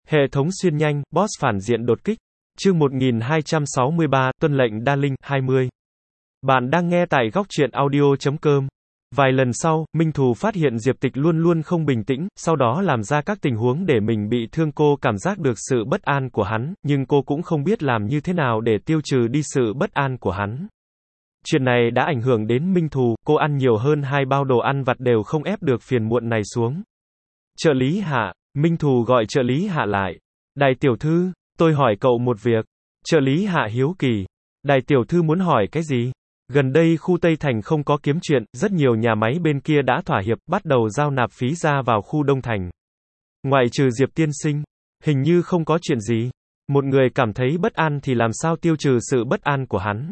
Hệ thống xuyên nhanh, boss phản diện đột kích. Chương 1263, tuân lệnh đa linh, 20. Bạn đang nghe tại góc truyện audio.com. Vài lần sau, Minh Thù phát hiện Diệp Tịch luôn luôn không bình tĩnh, sau đó làm ra các tình huống để mình bị thương. Cô cảm giác được sự bất an của hắn, nhưng cô cũng không biết làm như thế nào để tiêu trừ đi sự bất an của hắn. Chuyện này đã ảnh hưởng đến Minh Thù, cô ăn nhiều hơn 2 bao đồ ăn vặt đều không ép được phiền muộn này xuống. Trợ lý Hạ. Minh Thù gọi trợ lý Hạ lại. Đại tiểu thư, tôi hỏi cậu một việc. Trợ lý Hạ hiếu kỳ. Đại tiểu thư muốn hỏi cái gì? Gần đây khu Tây Thành không có kiếm chuyện, rất nhiều nhà máy bên kia đã thỏa hiệp, bắt đầu giao nạp phí ra vào khu Đông Thành. Ngoại trừ Diệp tiên sinh, hình như không có chuyện gì. Một người cảm thấy bất an thì làm sao tiêu trừ sự bất an của hắn?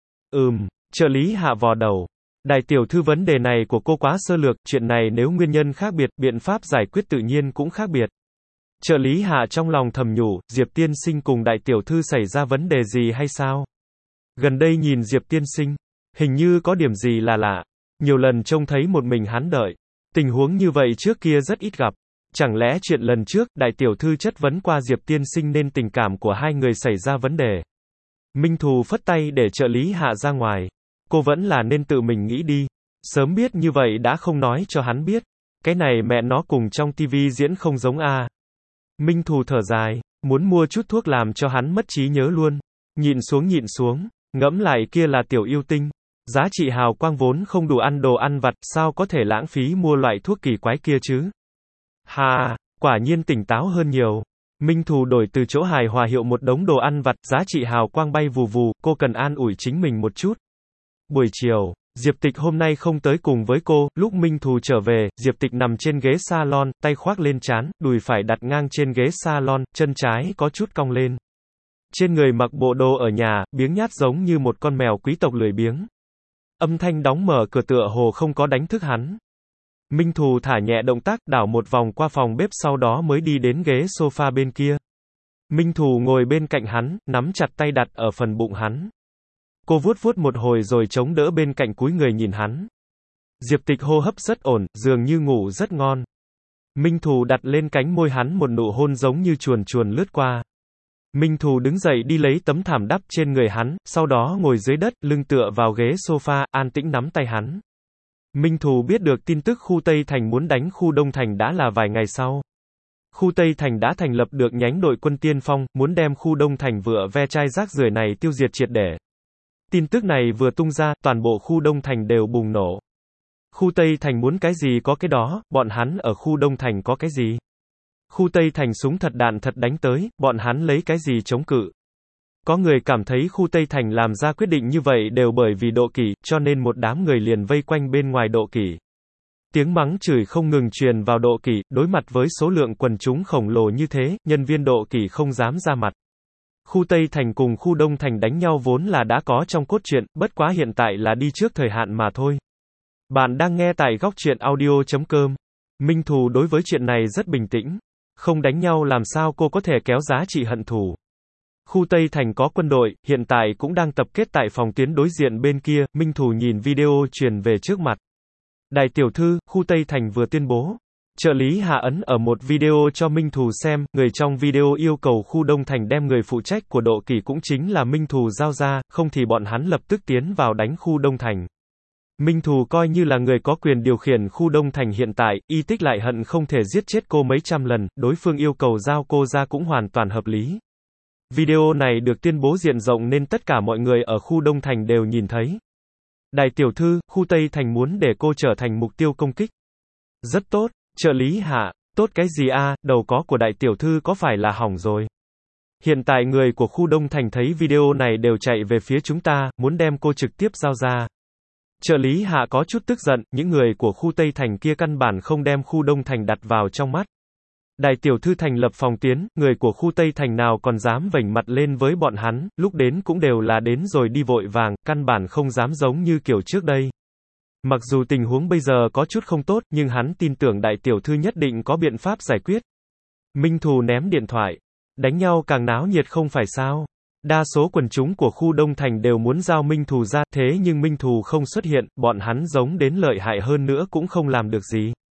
Trợ lý Hạ vò đầu. Đại tiểu thư, vấn đề này của cô quá sơ lược, chuyện này nếu nguyên nhân khác biệt, biện pháp giải quyết tự nhiên cũng khác biệt. Trợ lý Hạ trong lòng thầm nhủ, Diệp tiên sinh cùng đại tiểu thư xảy ra vấn đề gì hay sao? Gần đây nhìn Diệp tiên sinh, hình như có điểm gì là lạ. Nhiều lần trông thấy một mình hắn đợi. Tình huống như vậy trước kia rất ít gặp. Chẳng lẽ chuyện lần trước, đại tiểu thư chất vấn qua Diệp tiên sinh nên tình cảm của hai người xảy ra vấn đề? Minh Thù phất tay để trợ lý Hạ ra ngoài. Cô vẫn là nên tự mình nghĩ đi. Sớm biết như vậy đã không nói cho hắn biết. Cái này mẹ nó cùng trong tivi diễn không giống a. Minh Thù thở dài, muốn mua chút thuốc làm cho hắn mất trí nhớ luôn. Nhịn xuống, ngẫm lại kia là tiểu yêu tinh. Giá trị hào quang vốn không đủ ăn đồ ăn vặt, sao có thể lãng phí mua loại thuốc kỳ quái kia chứ? Hà, quả nhiên tỉnh táo hơn nhiều. Minh Thù đổi từ chỗ hài hòa hiệu một đống đồ ăn vặt, giá trị hào quang bay vù vù, cô cần an ủi chính mình một chút. Buổi chiều, Diệp Tịch hôm nay không tới cùng với cô, lúc Minh Thù trở về, Diệp Tịch nằm trên ghế salon, tay khoác lên trán, đùi phải đặt ngang trên ghế salon, chân trái có chút cong lên. Trên người mặc bộ đồ ở nhà, biếng nhác giống như một con mèo quý tộc lười biếng. Âm thanh đóng mở cửa tựa hồ không có đánh thức hắn. Minh Thù thả nhẹ động tác, đảo một vòng qua phòng bếp, sau đó mới đi đến ghế sofa bên kia. Minh Thù ngồi bên cạnh hắn, nắm chặt tay đặt ở phần bụng hắn. Cô vuốt một hồi rồi chống đỡ bên cạnh cúi người nhìn hắn. Diệp Tịch hô hấp rất ổn, dường như ngủ rất ngon. Minh Thù đặt lên cánh môi hắn một nụ hôn giống như chuồn chuồn lướt qua. Minh Thù đứng dậy đi lấy tấm thảm đắp trên người hắn, sau đó ngồi dưới đất, lưng tựa vào ghế sofa, an tĩnh nắm tay hắn. Minh Thù biết được tin tức khu Tây Thành muốn đánh khu Đông Thành đã là vài ngày sau. Khu Tây Thành đã thành lập được nhánh đội quân tiên phong, muốn đem khu Đông Thành vựa ve chai rác rưởi này tiêu diệt triệt để. Tin tức này vừa tung ra, toàn bộ khu Đông Thành đều bùng nổ. Khu Tây Thành muốn cái gì có cái đó, bọn hắn ở khu Đông Thành có cái gì? Khu Tây Thành súng thật đạn thật đánh tới, bọn hắn lấy cái gì chống cự? Có người cảm thấy khu Tây Thành làm ra quyết định như vậy đều bởi vì Độ Kỷ, cho nên một đám người liền vây quanh bên ngoài Độ Kỷ. Tiếng mắng chửi không ngừng truyền vào Độ Kỷ, đối mặt với số lượng quần chúng khổng lồ như thế, nhân viên Độ Kỷ không dám ra mặt. Khu Tây Thành cùng khu Đông Thành đánh nhau vốn là đã có trong cốt truyện, bất quá hiện tại là đi trước thời hạn mà thôi. Bạn đang nghe tại góc truyện audio.com. Minh Thù đối với chuyện này rất bình tĩnh. Không đánh nhau làm sao cô có thể kéo giá trị hận thù. Khu Tây Thành có quân đội, hiện tại cũng đang tập kết tại phòng tuyến đối diện bên kia. Minh Thù nhìn video truyền về trước mặt. Đại tiểu thư, khu Tây Thành vừa tuyên bố. Trợ lý Hạ ấn ở một video cho Minh Thù xem, người trong video yêu cầu khu Đông Thành đem người phụ trách của Độ Kỷ cũng chính là Minh Thù giao ra, không thì bọn hắn lập tức tiến vào đánh khu Đông Thành. Minh Thù coi như là người có quyền điều khiển khu Đông Thành hiện tại, y tích lại hận không thể giết chết cô mấy trăm lần, đối phương yêu cầu giao cô ra cũng hoàn toàn hợp lý. Video này được tuyên bố diện rộng nên tất cả mọi người ở khu Đông Thành đều nhìn thấy. Đại tiểu thư, khu Tây Thành muốn để cô trở thành mục tiêu công kích. Rất tốt, trợ lý Hạ, tốt cái gì a, đầu có của đại tiểu thư có phải là hỏng rồi. Hiện tại người của khu Đông Thành thấy video này đều chạy về phía chúng ta, muốn đem cô trực tiếp giao ra. Trợ lý Hạ có chút tức giận, những người của khu Tây Thành kia căn bản không đem khu Đông Thành đặt vào trong mắt. Đại tiểu thư thành lập phòng tuyến, người của khu Tây Thành nào còn dám vểnh mặt lên với bọn hắn, lúc đến cũng đều là đến rồi đi vội vàng, căn bản không dám giống như kiểu trước đây. Mặc dù tình huống bây giờ có chút không tốt, nhưng hắn tin tưởng đại tiểu thư nhất định có biện pháp giải quyết. Minh Thù ném điện thoại. Đánh nhau càng náo nhiệt không phải sao? Đa số quần chúng của khu Đông Thành đều muốn giao Minh Thù ra, thế nhưng Minh Thù không xuất hiện, bọn hắn giống đến lợi hại hơn nữa cũng không làm được gì.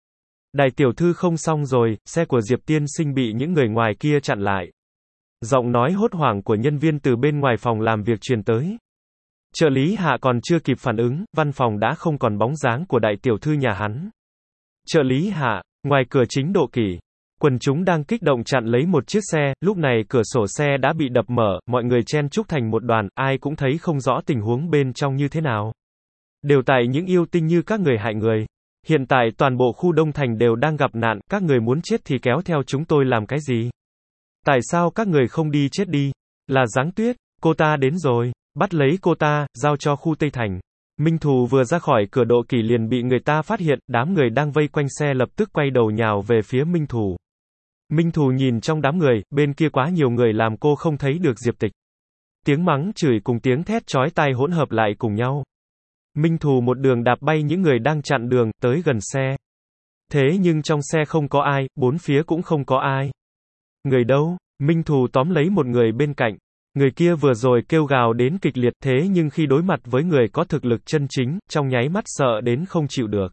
Đại tiểu thư không xong rồi, xe của Diệp tiên sinh bị những người ngoài kia chặn lại. Giọng nói hốt hoảng của nhân viên từ bên ngoài phòng làm việc truyền tới. Trợ lý Hạ còn chưa kịp phản ứng, văn phòng đã không còn bóng dáng của đại tiểu thư nhà hắn. Trợ lý Hạ, ngoài cửa chính Độ Kỷ. Quần chúng đang kích động chặn lấy một chiếc xe, lúc này cửa sổ xe đã bị đập mở, mọi người chen chúc thành một đoàn, ai cũng thấy không rõ tình huống bên trong như thế nào. Đều tại những yêu tinh như các người hại người. Hiện tại toàn bộ khu Đông Thành đều đang gặp nạn, các người muốn chết thì kéo theo chúng tôi làm cái gì? Tại sao các người không đi chết đi? Là Giáng Tuyết, cô ta đến rồi, bắt lấy cô ta, giao cho khu Tây Thành. Minh Thù vừa ra khỏi cửa Độ Kỷ liền bị người ta phát hiện, đám người đang vây quanh xe lập tức quay đầu nhào về phía Minh Thù. Minh Thù nhìn trong đám người, bên kia quá nhiều người làm cô không thấy được Diệp Tịch. Tiếng mắng chửi cùng tiếng thét chói tai hỗn hợp lại cùng nhau. Minh Thù một đường đạp bay những người đang chặn đường, tới gần xe. Thế nhưng trong xe không có ai, bốn phía cũng không có ai. Người đâu? Minh Thù tóm lấy một người bên cạnh. Người kia vừa rồi kêu gào đến kịch liệt thế nhưng khi đối mặt với người có thực lực chân chính, trong nháy mắt sợ đến không chịu được.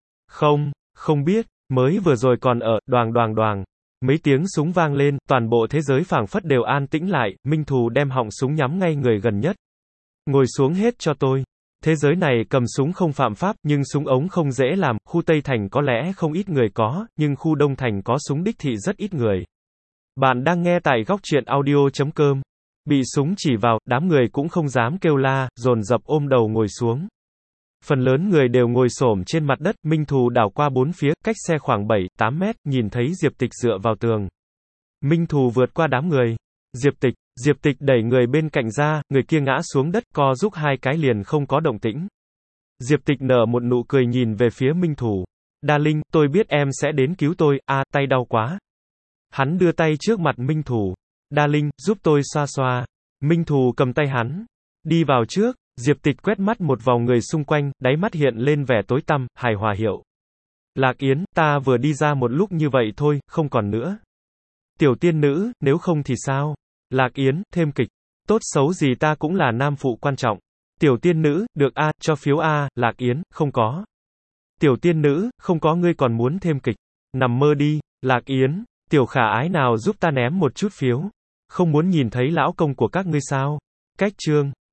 Không biết, mới vừa rồi còn ở, đoàng đoàng đoàng. Mấy tiếng súng vang lên, toàn bộ thế giới phảng phất đều an tĩnh lại, Minh Thù đem họng súng nhắm ngay người gần nhất. Ngồi xuống hết cho tôi. Thế giới này cầm súng không phạm pháp, nhưng súng ống không dễ làm, khu Tây Thành có lẽ không ít người có, nhưng khu Đông Thành có súng đích thị rất ít người. Bạn đang nghe tại góc truyện audio.com. Bị súng chỉ vào, đám người cũng không dám kêu la, dồn dập ôm đầu ngồi xuống. Phần lớn người đều ngồi xổm trên mặt đất, Minh Thù đảo qua bốn phía, cách xe khoảng 7-8 mét, nhìn thấy Diệp Tịch dựa vào tường. Minh Thù vượt qua đám người. Diệp Tịch đẩy người bên cạnh ra, người kia ngã xuống đất, co rúm hai cái liền không có động tĩnh. Diệp Tịch nở một nụ cười nhìn về phía Minh Thù. Darling, tôi biết em sẽ đến cứu tôi, tay đau quá. Hắn đưa tay trước mặt Minh Thù. Darling, giúp tôi xoa xoa. Minh Thù cầm tay hắn. Đi vào trước. Diệp Tịch quét mắt một vòng người xung quanh, đáy mắt hiện lên vẻ tối tăm, hài hòa hiệu. Lạc Yến, ta vừa đi ra một lúc như vậy thôi, không còn nữa. Tiểu tiên nữ, nếu không thì sao? Lạc Yến, thêm kịch. Tốt xấu gì ta cũng là nam phụ quan trọng. Tiểu tiên nữ, được A, cho phiếu A, Lạc Yến, không có. Tiểu tiên nữ, không có ngươi còn muốn thêm kịch. Nằm mơ đi, Lạc Yến, tiểu khả ái nào giúp ta ném một chút phiếu. Không muốn nhìn thấy lão công của các ngươi sao? Cách chương.